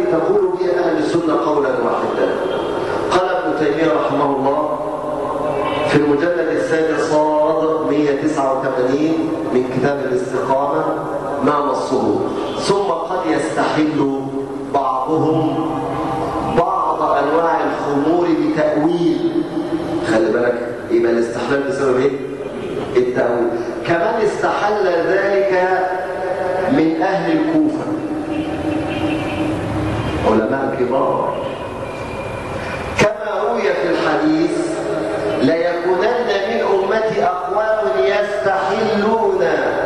تقول به أهل السنة قولا واحدا. قال ابن تيمية رحمه الله في المجلد الثاني صاد 189 من كتاب الاستقامة ما نصه: ثم قد يستحل بعضهم بعض أنواع الخمور بتأويل. خلي بالك، يبقى الاستحلال بسبب ايه؟ التأويل. كمان استحل ذلك من أهل الكوفة، علماء كبار. كما روي في الحديث: ليكونن من أمتي أقوام يستحلون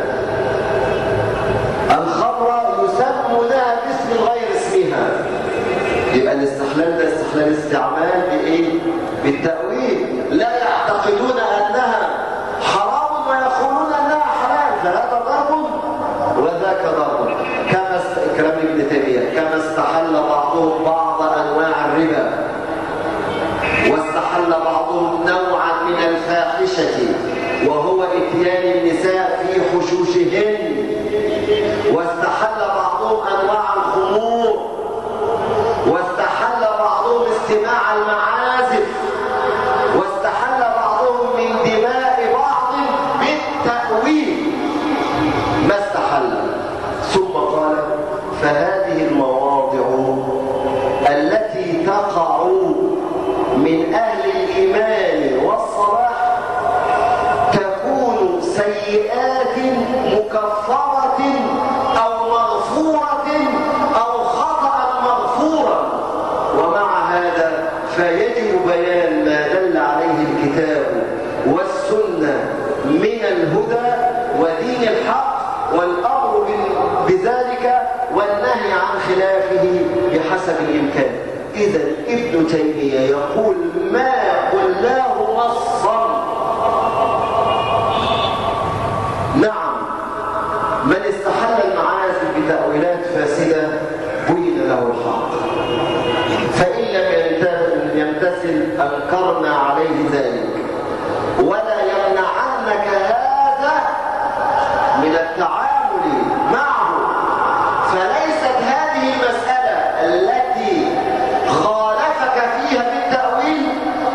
الخمر يسمونها باسم غير اسمها. يبقى الاستحلال ده استحلال استعمال بإيه؟ بالتأويل. لا يعتقدون أنها حرام ويقولون أنها حلال، فهذا ضرب وذاك ضرب. كلام ابن تيمية: كما استحل بعضهم بعض أنواع الربا، واستحل بعضهم نوعا من الفاحشة وهو إتيان النساء في حشوشهن، واستحل بعضهم أنواع الخمور، واستحل بعضهم استماع المعازف، واستحل بعضهم من دماء بعض بالتأويل ما استحل. ثم قال: فهذه المواضع التي تقع من أهل الإيمان والصلاح تكون سيئات مكفرة أو مغفورة أو خطأ مغفورا. ومع هذا فيجب بيان ما دل عليه الكتاب والسنة من الهدى ودين الحق، والأمر بذلك والنهي عن خلافه بحسب الإمكان. إذا ابن تيمية يقول ما قلناه نصا. نعم، من استحل المعازف بتأويلات فاسدة بين له الحق، فإن لم يمتثل أنكرنا عليه ذلك، ولا يمنعنك هذا من التعامل معه. فليست هذه المسألة التي خالفك فيها بالتأويل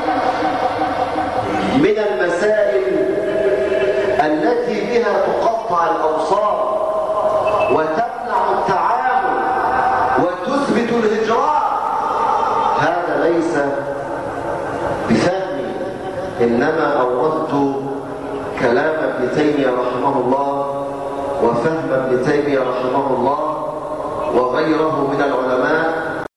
من المسائل التي بها تقطع الأوصار وتمنع التعامل وتثبت الهجران. هذا ليس بفهمي، إنما أوردت كلام ابن تيمية رحمه الله وفهم ابن تيمية رحمه الله وغيره من العلماء